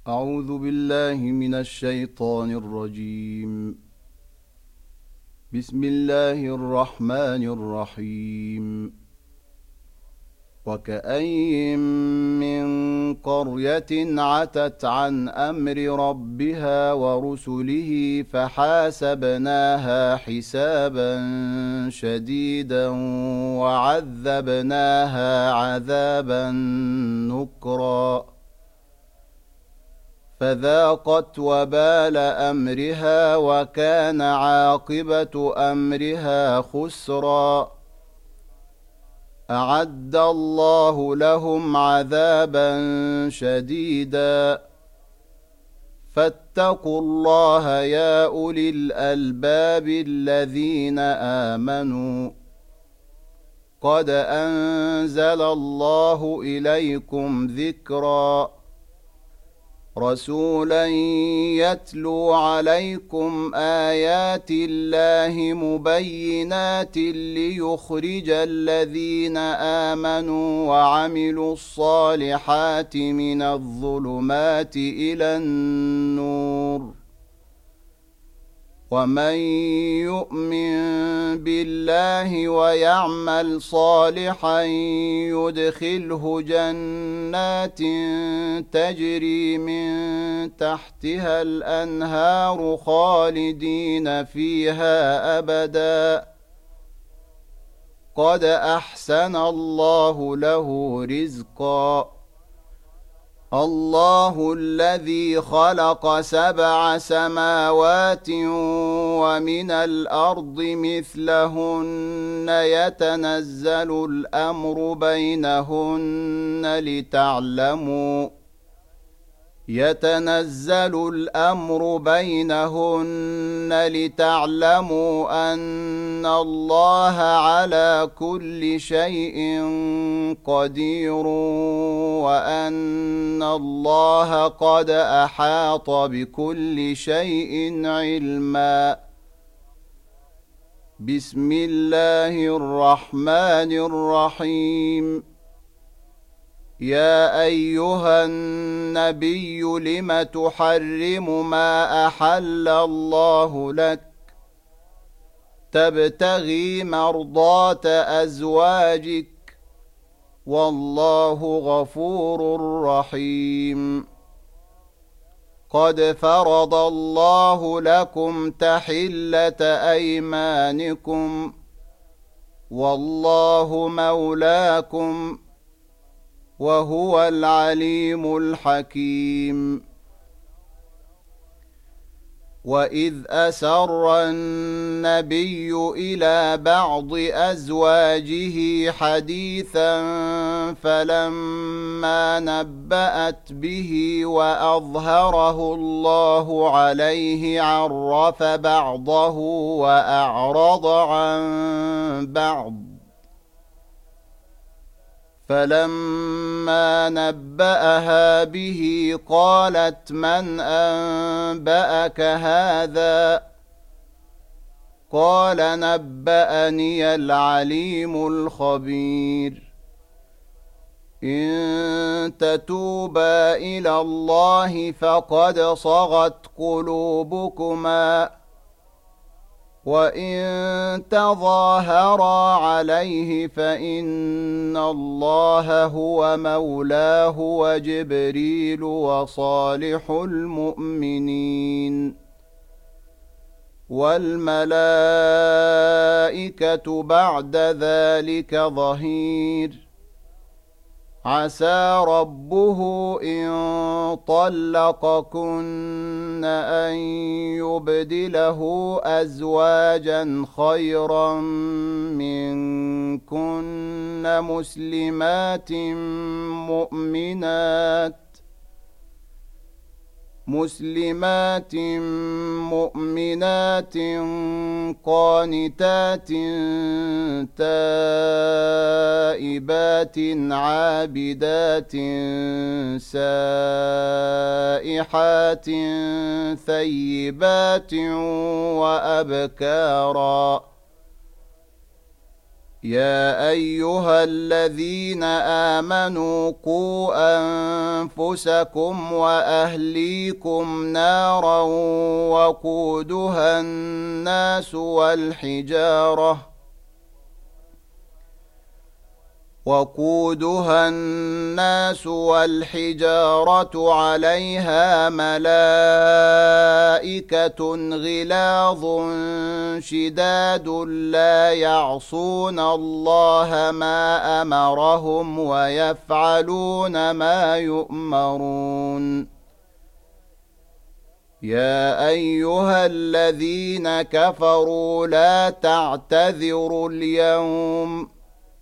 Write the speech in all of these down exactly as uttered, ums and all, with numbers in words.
أعوذ بالله من الشيطان الرجيم. بسم الله الرحمن الرحيم. وكأين من قرية عتت عن أمر ربها ورسله فحاسبناها حسابا شديدا وعذبناها عذابا نكرا فذاقت وبال أمرها وكان عاقبة أمرها خسرا أعد الله لهم عذابا شديدا فاتقوا الله يا أولي الألباب الذين آمنوا قد أنزل الله إليكم ذكرا رسولا يتلو عليكم آيات الله مبينات ليخرج الذين آمنوا وعملوا الصالحات من الظلمات إلى النور ومن يؤمن بالله ويعمل صالحا يدخله جنات تجري من تحتها الأنهار خالدين فيها أبدا قد أحسن الله له رزقا الله الذي خلق سبع سماوات ومن الأرض مثلهن يتنزل الأمر بينهن لتعلموا يتنزل الأمر بينهن لتعلموا أن الله على كل شيء قدير وأن الله قد أحاط بكل شيء علما بسم الله الرحمن الرحيم يا أيها النبي لم تحرم ما أحل الله لك تبتغي مرضات أزواجك والله غفور رحيم قد فرض الله لكم تحلة أيمانكم والله مولاكم وهو العليم الحكيم وإذ أسر النبي إلى بعض أزواجه حديثا فلما نبأت به وأظهره الله عليه عرف بعضه وأعرض عن بعض فلما نبأها به قالت من أنبأك هذا قال نبأني العليم الخبير إن تتوبا إلى الله فقد صغت قلوبكما وإن تظاهرا عليه فإن الله هو مولاه وجبريل وصالح المؤمنين والملائكة بعد ذلك ظهير عسى ربه إن طلقكن أن يبدله أزواجا خيرا منكن مسلمات مؤمنات مسلمات مؤمنات قانتات تائبات عابدات سائحات ثيبات وأبكارا يا أيها الذين آمنوا قوا أنفسكم وأهليكم نارا وقودها الناس والحجارة وقودها الناس والحجارة عليها ملائكة غلاظ شداد لا يعصون الله ما أمرهم ويفعلون ما يؤمرون يا أيها الذين كفروا لا تعتذروا اليوم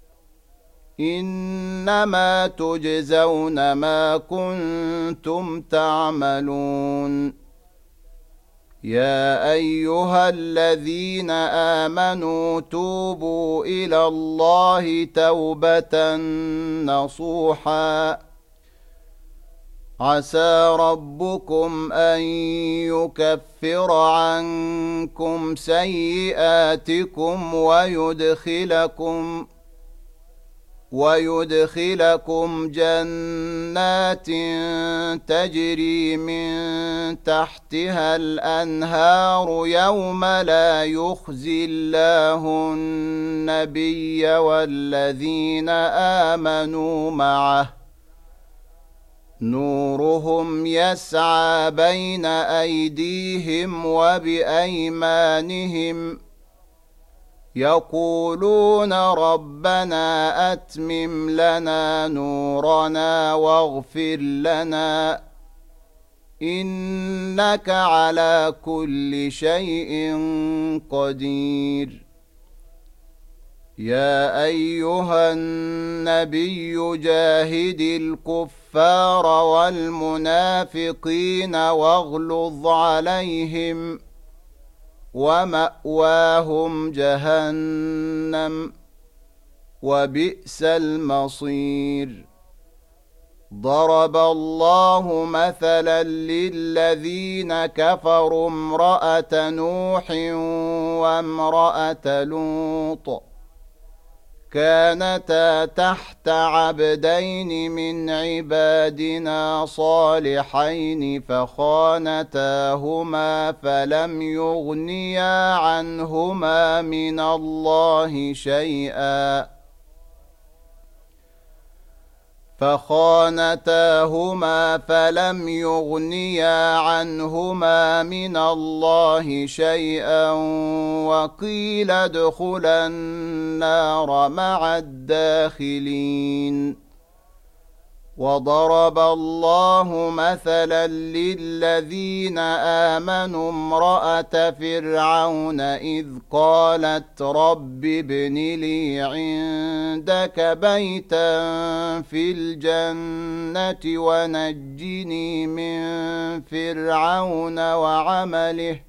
إنما تجزون ما كنتم تعملون يا أيها الذين آمنوا توبوا إلى الله توبة نصوحا عسى ربكم أن يكفر عنكم سيئاتكم ويدخلكم ويدخلكم جنات تجري من تحتها الأنهار يوم لا يخزي الله النبي والذين آمنوا معه نورهم يسعى بين أيديهم وبأيمانهم يقولون ربنا أتمم لنا نورنا واغفر لنا إنك على كل شيء قدير يا أيها النبي جاهد الكفار والمنافقين واغلظ عليهم ومأواهم جهنم وبئس المصير ضرب الله مثلا للذين كفروا امرأة نوح وامرأة لوط كانتا تحت عبدين من عبادنا صالحين فخانتاهما فلم يغنيا عنهما من الله شيئا فخانتاهما فلم يغنيا عنهما من الله شيئا وقيل ادخلا النار مع الداخلين وضرب الله مثلا للذين آمنوا امرأة فرعون إذ قالت رب ابن لي عندك بيتا في الجنة ونجني من فرعون وعمله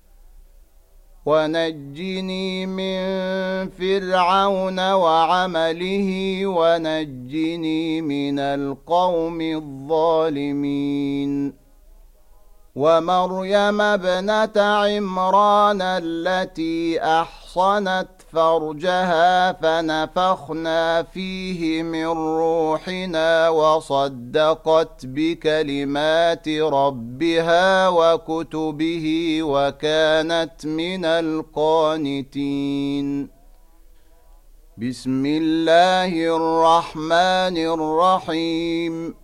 ونجني من فرعون وعمله ونجني من القوم الظالمين ومريم ابنة عمران التي أحصنت فرجها فنفخنا فيه من روحنا وصدقت بكلمات ربها وكتبه وكانت من القانتين بسم الله الرحمن الرحيم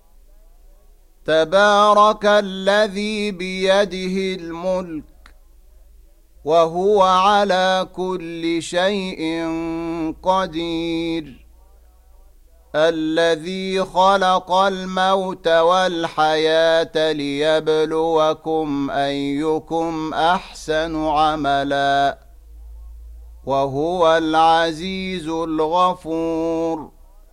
تبارك الذي بيده الملك وهو على كل شيء قدير الذي خلق الموت والحياة ليبلوكم أيكم أحسن عملا وهو العزيز الغفور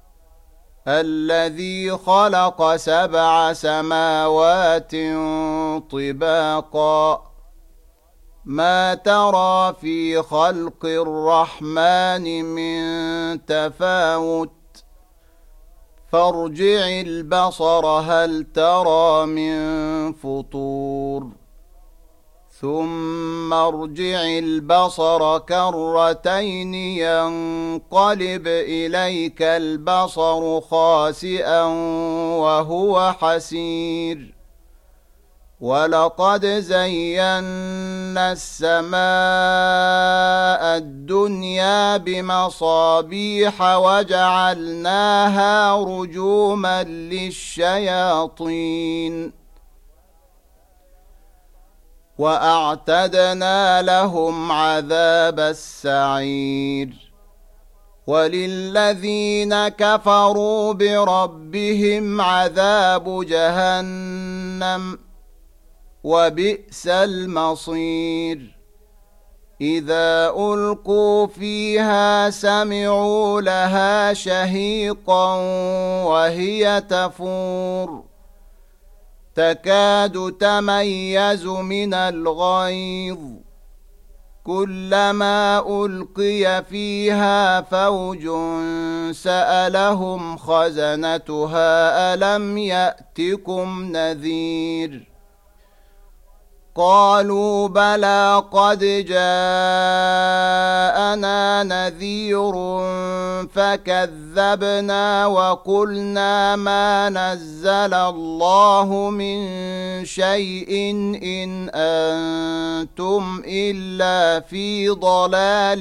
الذي خلق سبع سماوات طباقا ما ترى في خلق الرحمن من تفاوت فارجع البصر هل ترى من فطور ثم ارجع البصر كرتين ينقلب إليك البصر خاسئا وهو حسير ولقد زينا السماء الدنيا بمصابيح وجعلناها رجوما للشياطين وأعتدنا لهم عذاب السعير وللذين كفروا بربهم عذاب جهنم وبئس المصير إذا ألقوا فيها سمعوا لها شهيقا وهي تفور تكاد تميز من الغيظ كلما ألقي فيها فوج سألهم خزنتها ألم يأتكم نذير قالوا بلى قد جاءنا نذير فكذبنا وقلنا ما نزل الله من شيء إن أنتم إلا في ضلال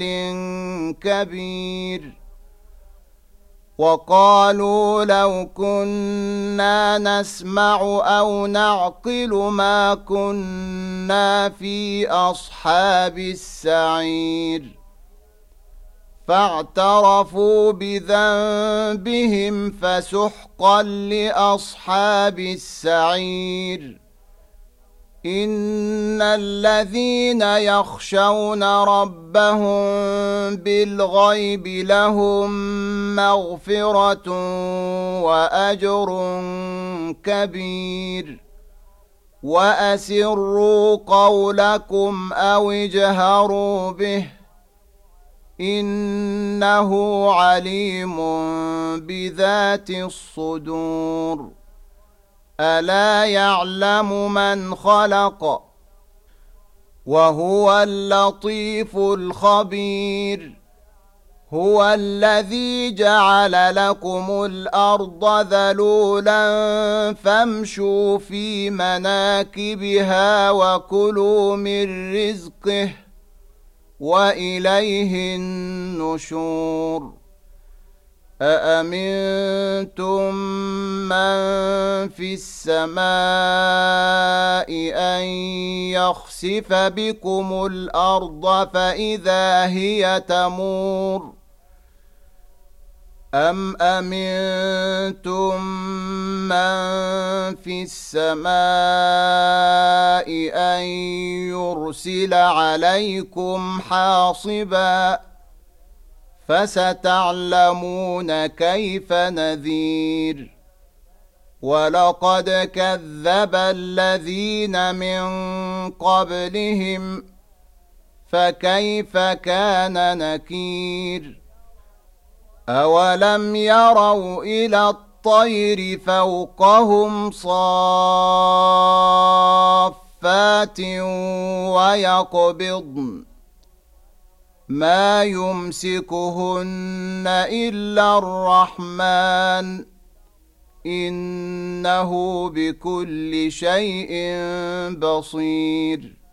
كبير وقالوا لو كنا نسمع أو نعقل ما كنا في أصحاب السعير فاعترفوا بذنبهم فسحقا لأصحاب السعير إن الذين يخشون ربهم بالغيب لهم مغفرة وأجر كبير وأسروا قولكم أو اجهروا به إنه عليم بذات الصدور ألا يعلم من خلق وهو اللطيف الخبير هو الذي جعل لكم الأرض ذلولا فامشوا في مناكبها وكلوا من رزقه وإليه النشور أأمنتم من في السماء أن يخسف بكم الأرض فإذا هي تمور أم أمنتم من في السماء أن يرسل عليكم حاصبا فستعلمون كيف نذير ولقد كذب الذين من قبلهم فكيف كان نكير أولم يروا إلى الطير فوقهم صافات ويقبضن ما يمسكهن إلا الرحمن إنه بكل شيء بصير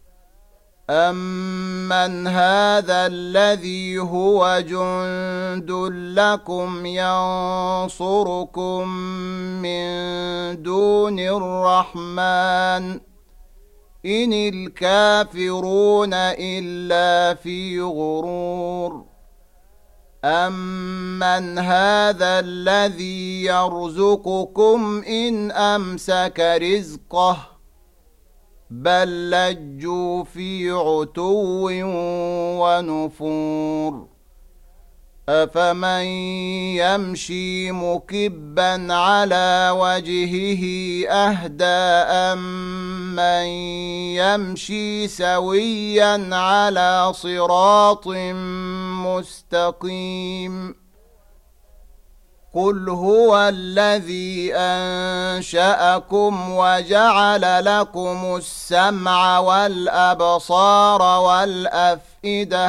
أمن هذا الذي هو جند لكم ينصركم من دون الرحمن إن الكافرون إلا في غرور أمن هذا الذي يرزقكم إن أمسك رزقه بل لجوا في عتو ونفور أفمن يمشي مكبا على وجهه أهدى أمن يمشي سويا على صراط مستقيم قل هو الذي أنشأكم وجعل لكم السمع والأبصار والأفئدة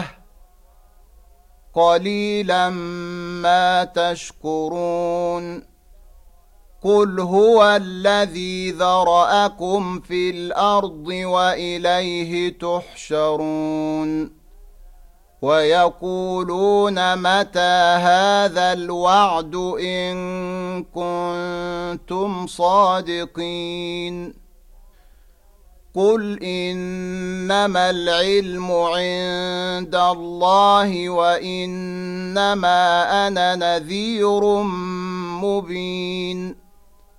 قليلا ما تشكرون قل هو الذي ذرأكم في الأرض وإليه تحشرون ويقولون متى هذا الوعد إن كنتم صادقين قل إنما العلم عند الله وإنما أنا نذير مبين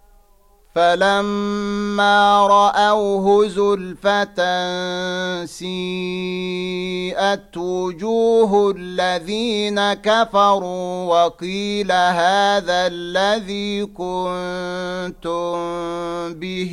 فلما رأوه زلفة سيئت وجوه الذين كفروا وقيل هذا الذي كنتم به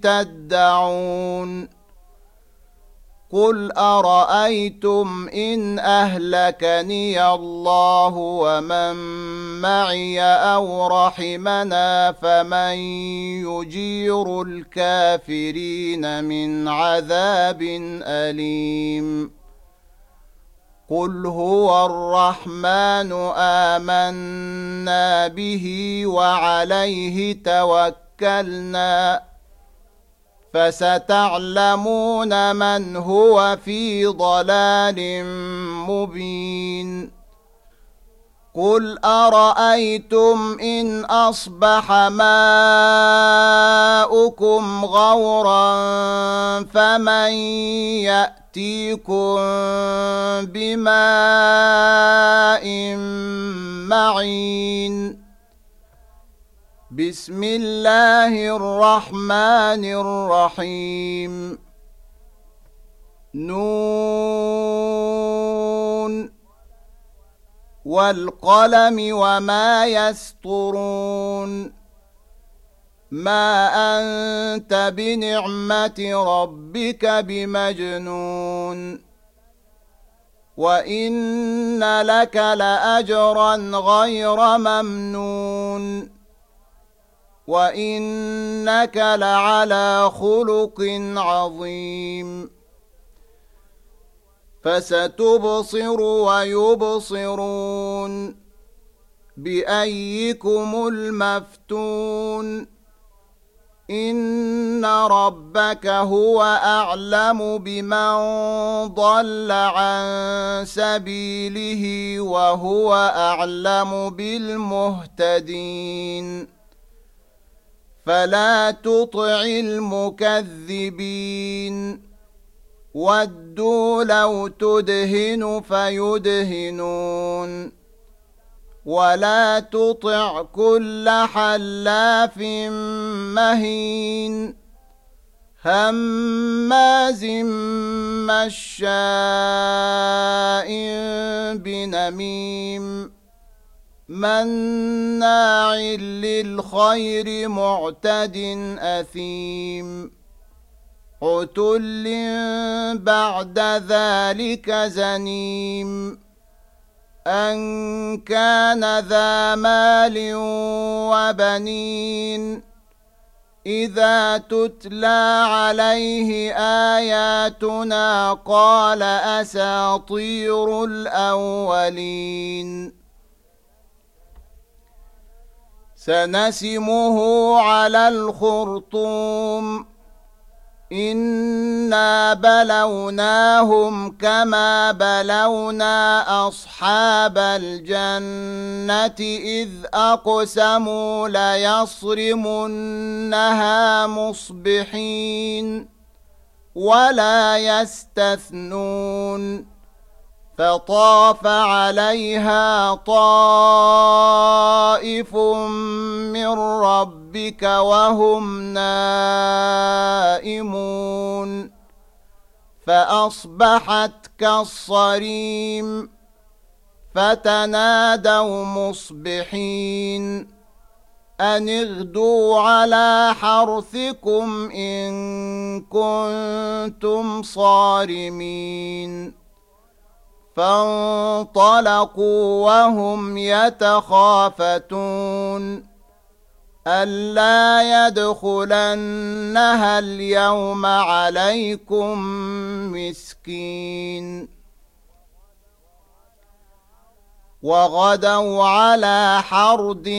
تدعون قل أرأيتم إن أهلكني الله ومن معي أو رحمنا فمن يجير الكافرين من عذاب أليم قل هو الرحمن آمنا به وعليه توكلنا فستعلمون من هو في ضلال مبين قل أرأيتم إن أصبح ماؤكم غورا فمن يأتيكم بماء معين بسم الله الرحمن الرحيم نون والقلم وما يسطرون ما أنت بنعمة ربك بمجنون وإن لك لأجرا غير ممنون وإنك لعلى خلق عظيم فستبصر ويبصرون بأيكم المفتون إن ربك هو أعلم بمن ضل عن سبيله وهو أعلم بالمهتدين فلا تطع المكذبين ودوا لو تدهن فيدهنون ولا تطع كل حلاف مهين هماز مشاء بنميم مناع للخير معتد أثيم عتل بعد ذلك زنيم أن كان ذا مال وبنين إذا تتلى عليه آياتنا قال أساطير الأولين سنسمه على الخرطوم إنا بلوناهم كما بلونا أصحاب الجنة إذ أقسموا ليصرمنها مصبحين ولا يستثنون فطاف عليها طائف من ربك وهم نائمون فأصبحت كالصريم فتنادوا مصبحين أن اغدوا على حرثكم إن كنتم صارمين فانطلقوا وهم يتخافتون ألا يدخلنها اليوم عليكم مسكين وغدوا على حرد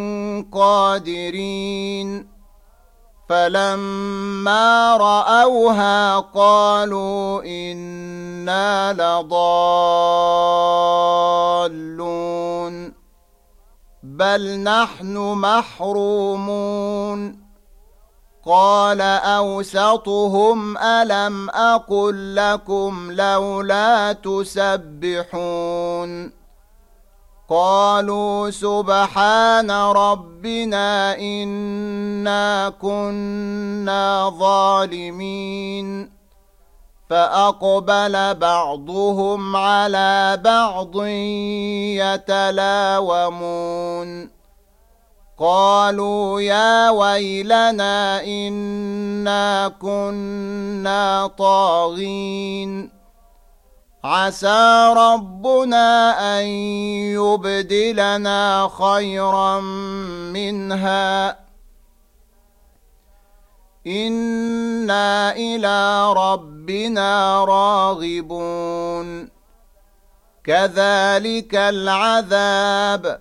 قادرين فلما رأوها قالوا إنا لضالون بل نحن محرومون قال أوسطهم ألم أقل لكم لولا تسبحون قالوا سبحان ربنا إنا كنا ظالمين فأقبل بعضهم على بعض يتلاومون قالوا يا ويلنا إنا كنا طاغين عسى ربنا أن يبدلنا خيرا منها إنا إلى ربنا راغبون كذلك العذاب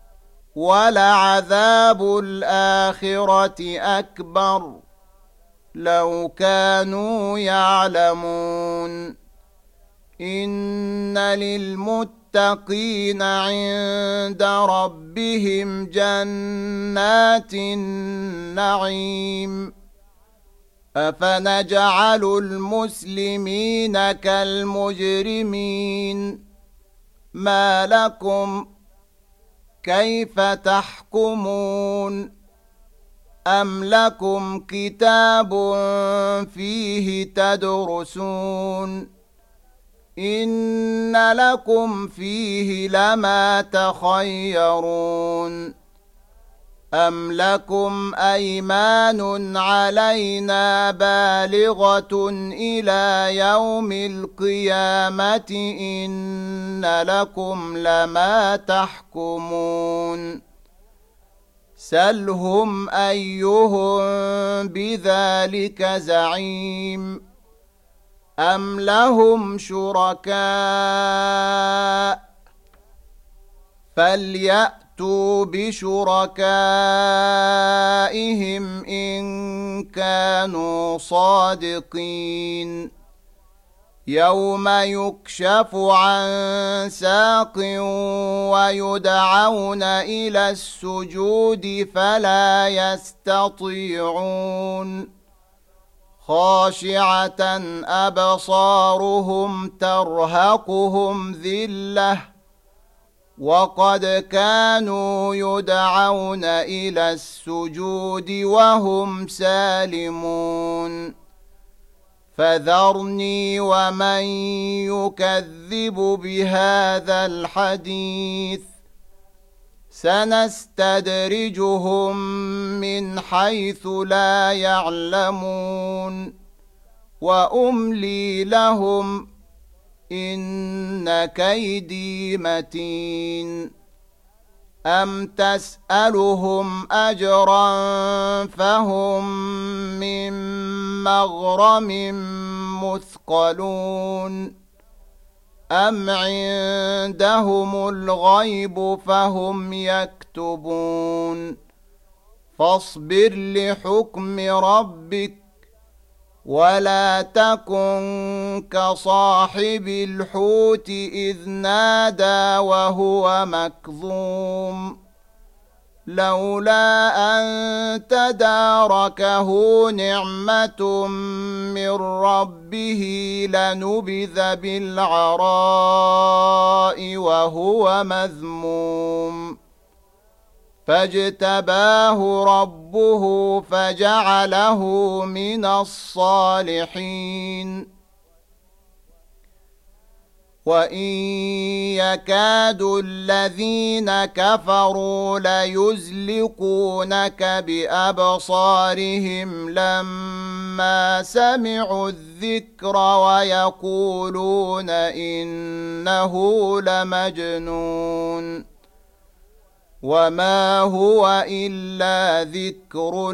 ولعذاب الآخرة أكبر لو كانوا يعلمون إن للمتقين عند ربهم جنات النعيم أفنجعل المسلمين كالمجرمين ما لكم كيف تحكمون أم لكم كتاب فيه تدرسون إن لكم فيه لما تخيرون أم لكم أيمان علينا بالغة إلى يوم القيامة إن لكم لما تحكمون سلهم أيهم بذلك زعيم أم لهم شركاء فليأتوا بشركائهم إن كانوا صادقين يوم يكشف عن ساق ويدعون إلى السجود فلا يستطيعون خاشعة أبصارهم ترهقهم ذلة وقد كانوا يدعون إلى السجود وهم سالمون فذرني ومن يكذب بهذا الحديث سنستدرجهم من حيث لا يعلمون وأملي لهم إن كيدي متين أم تسألهم أجرا فهم من مغرم مثقلون أم عندهم الغيب فهم يكتبون فاصبر لحكم ربك ولا تكن كصاحب الحوت إذ نادى وهو مكظوم لولا أن تداركه نعمة من ربه لنبذ بالعراء وهو مذموم فاجتباه ربه فجعله من الصالحين وإن يكاد الذين كفروا ليزلقونك بأبصارهم لما سمعوا الذكر ويقولون إنه لمجنون وما هو إلا ذكر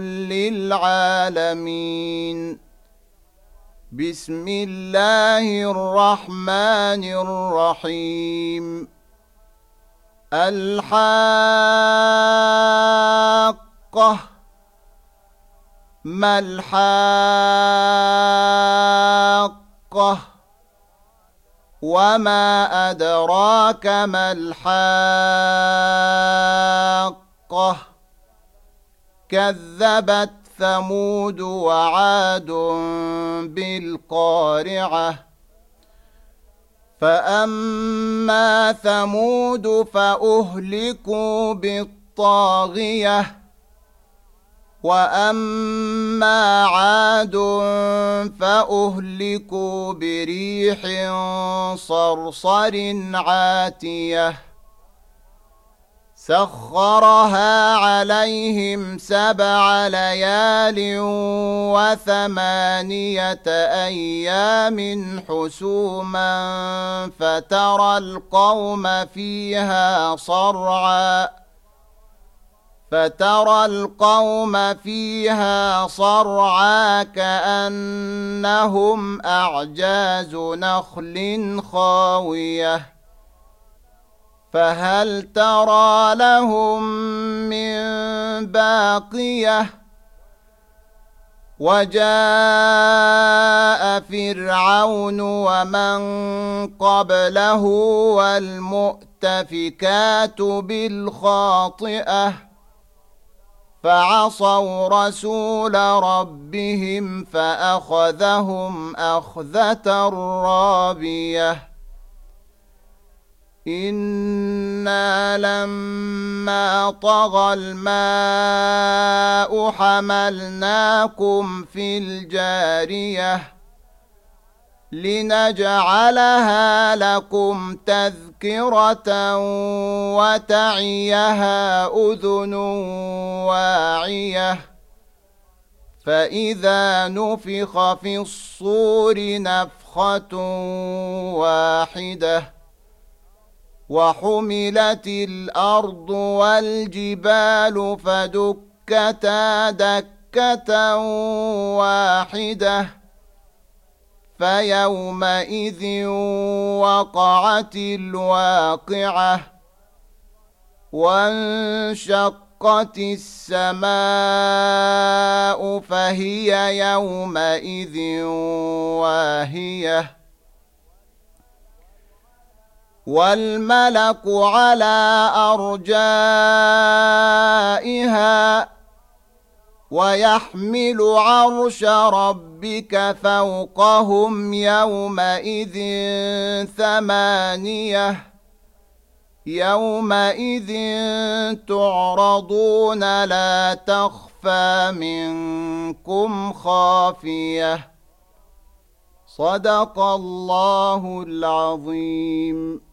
للعالمين. بسم الله الرحمن الرحيم. الحاقة. ما الحاقة؟ وما أدراك ما الحاقة؟ كذبت ثمود وعاد بالقارعة. فأما ثمود فأهلكوا بالطاغية وأما عاد فأهلكوا بريح صرصر عاتية سخرها عليهم سبع ليال وثمانية أيام حسوما فترى القوم فيها صرعا فترى القوم فيها صرعا كأنهم أعجاز نخل خاوية فهل ترى لهم من باقية. وجاء فرعون ومن قبله والمؤتفكات بالخاطئة فعصوا رسول ربهم فأخذهم أخذة رابية. إنا لما طغى الماء حملناكم في الجارية لنجعلها لكم تذكرة وتعيها أذن واعية فإذا نفخ في الصور نفخة واحدة وحملت الأرض والجبال فدكتا دكة واحدة فيومئذ وقعت الواقعة وانشقت السماء فهي يومئذ واهية والملك على أرجائها ويحمل عرش ربك فوقهم يومئذ ثمانية يومئذ تعرضون لا تخفى منكم خافية. صدق الله العظيم.